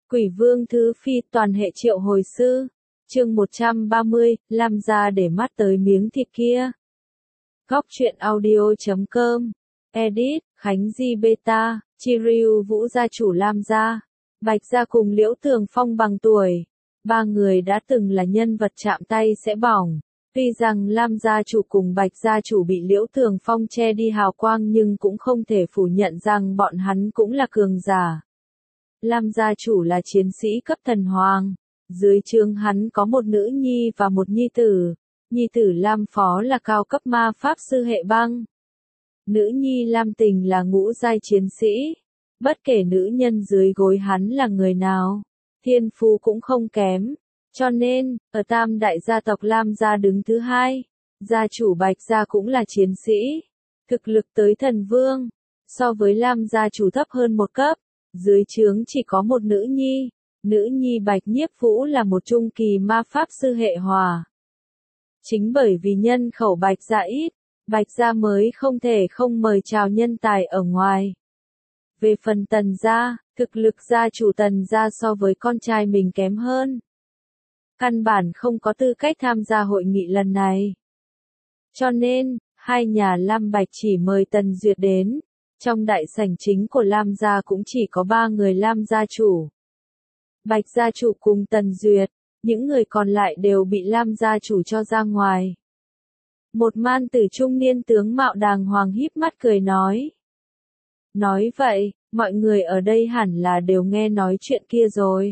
Quỷ Vương Thứ Phi toàn hệ triệu hồi sư. Chương 130, Lam gia để mắt tới miếng thịt kia. Góc truyện audio.com. Edit, Khánh Di Beta, Chiryu Vũ gia chủ Lam gia. Bạch gia cùng Liễu Tường Phong bằng tuổi. Ba người đã từng là nhân vật chạm tay sẽ bỏng. Tuy rằng Lam gia chủ cùng Bạch gia chủ bị Liễu Tường Phong che đi hào quang nhưng cũng không thể phủ nhận rằng bọn hắn cũng là cường giả. Lam gia chủ là chiến sĩ cấp thần hoàng. Dưới trướng hắn có một nữ nhi và một nhi tử. Nhi tử Lam Phó là cao cấp ma pháp sư hệ băng. Nữ nhi Lam Tình là ngũ giai chiến sĩ. Bất kể nữ nhân dưới gối hắn là người nào, thiên phú cũng không kém. Cho nên, ở tam đại gia tộc Lam gia đứng thứ hai. Gia chủ Bạch gia cũng là chiến sĩ. Thực lực tới thần vương. So với Lam gia chủ thấp hơn một cấp. Dưới trướng chỉ có một nữ nhi. Nữ nhi Bạch Nhiếp Vũ là một trung kỳ ma pháp sư hệ hỏa. Chính bởi vì nhân khẩu Bạch gia ít, Bạch gia mới không thể không mời chào nhân tài ở ngoài. Về phần Tần gia, thực lực gia chủ Tần gia so với con trai mình kém hơn. Căn bản không có tư cách tham gia hội nghị lần này. Cho nên, hai nhà Lam Bạch chỉ mời Tần Duyệt đến. Trong đại sảnh chính của Lam gia cũng chỉ có 3 người Lam gia chủ. Bạch gia chủ cùng Tần Duyệt, những người còn lại đều bị Lam gia chủ cho ra ngoài. Một man tử trung niên tướng mạo đàng hoàng híp mắt cười nói. Nói vậy, mọi người ở đây hẳn là đều nghe nói chuyện kia rồi.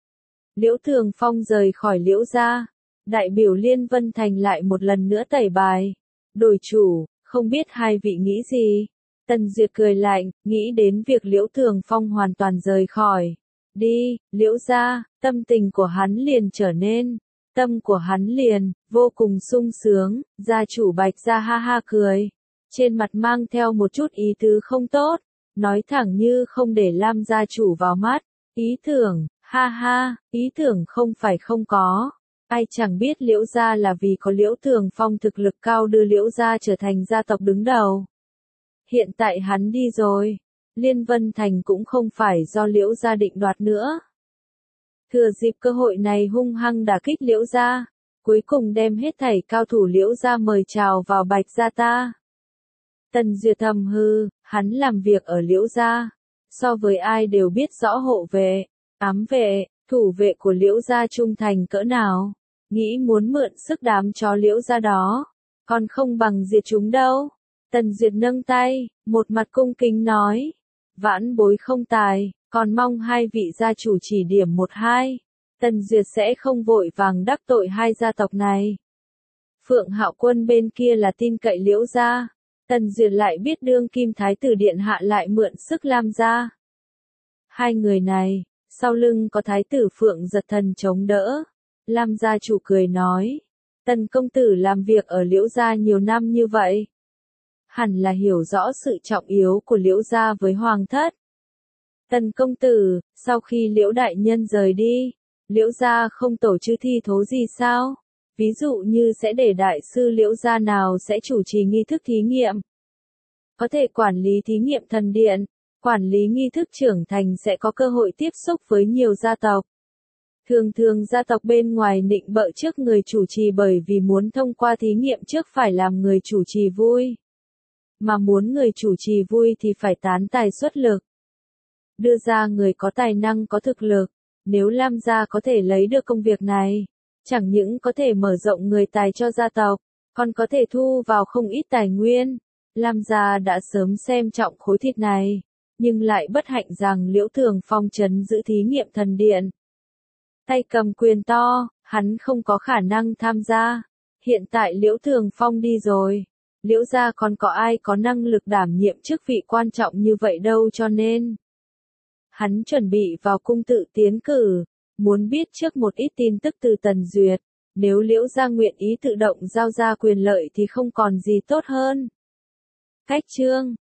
Liễu Tường Phong rời khỏi Liễu gia, đại biểu Liên Vân Thành lại một lần nữa tẩy bài. Đổi chủ, không biết hai vị nghĩ gì? Tần Duyệt cười lạnh, nghĩ đến việc Liễu Tường Phong hoàn toàn rời khỏi. Đi, Liễu gia, tâm tình của hắn liền trở nên. Tâm của hắn liền, vô cùng sung sướng, gia chủ Bạch gia ha ha cười. Trên mặt mang theo một chút ý tứ không tốt, nói thẳng như không để Lam gia chủ vào mắt. Ý tưởng, ha ha, ý tưởng không phải không có. Ai chẳng biết Liễu gia là vì có Liễu Tường Phong thực lực cao đưa Liễu gia trở thành gia tộc đứng đầu. Hiện tại hắn đi rồi. Liên Vân Thành cũng không phải do Liễu gia định đoạt nữa. Thừa dịp cơ hội này hung hăng đả kích Liễu gia, cuối cùng đem hết thảy cao thủ Liễu gia mời chào vào Bạch gia ta. Tần Duyệt thầm hư, hắn làm việc ở Liễu gia, so với ai đều biết rõ hộ vệ, ám vệ, thủ vệ của Liễu gia trung thành cỡ nào, nghĩ muốn mượn sức đám chó Liễu gia đó, còn không bằng diệt chúng đâu. Tần Duyệt nâng tay, một mặt cung kính nói, vãn bối không tài, còn mong hai vị gia chủ chỉ điểm một hai. Tần Duyệt sẽ không vội vàng đắc tội hai gia tộc này. Phượng Hạo Quân bên kia là tin cậy Liễu gia. Tần Duyệt lại biết đương kim thái tử điện hạ lại mượn sức Lam gia. Hai người này, sau lưng có thái tử Phượng Giật Thần chống đỡ. Lam gia chủ cười nói, Tần công tử làm việc ở Liễu gia nhiều năm như vậy. Hẳn là hiểu rõ sự trọng yếu của Liễu gia với hoàng thất. Tần công tử, sau khi Liễu đại nhân rời đi, Liễu gia không tổ chức thi thố gì sao? Ví dụ như sẽ để đại sư Liễu gia nào sẽ chủ trì nghi thức thí nghiệm. Có thể quản lý thí nghiệm thần điện, quản lý nghi thức trưởng thành sẽ có cơ hội tiếp xúc với nhiều gia tộc. Thường thường gia tộc bên ngoài nịnh bợ trước người chủ trì bởi vì muốn thông qua thí nghiệm trước phải làm người chủ trì vui. Mà muốn người chủ trì vui thì phải tán tài xuất lực. Đưa ra người có tài năng có thực lực. Nếu Lam gia có thể lấy được công việc này, chẳng những có thể mở rộng người tài cho gia tộc, còn có thể thu vào không ít tài nguyên. Lam gia đã sớm xem trọng khối thịt này, nhưng lại bất hạnh rằng Liễu Tường Phong trấn giữ thí nghiệm thần điện. Tay cầm quyền to, hắn không có khả năng tham gia. Hiện tại Liễu Tường Phong đi rồi. Liễu gia còn có ai có năng lực đảm nhiệm chức vị quan trọng như vậy đâu, cho nên hắn chuẩn bị vào cung tự tiến cử, muốn biết trước một ít tin tức từ Tần Duyệt. Nếu Liễu gia nguyện ý tự động giao ra quyền lợi thì không còn gì tốt hơn. Cách chương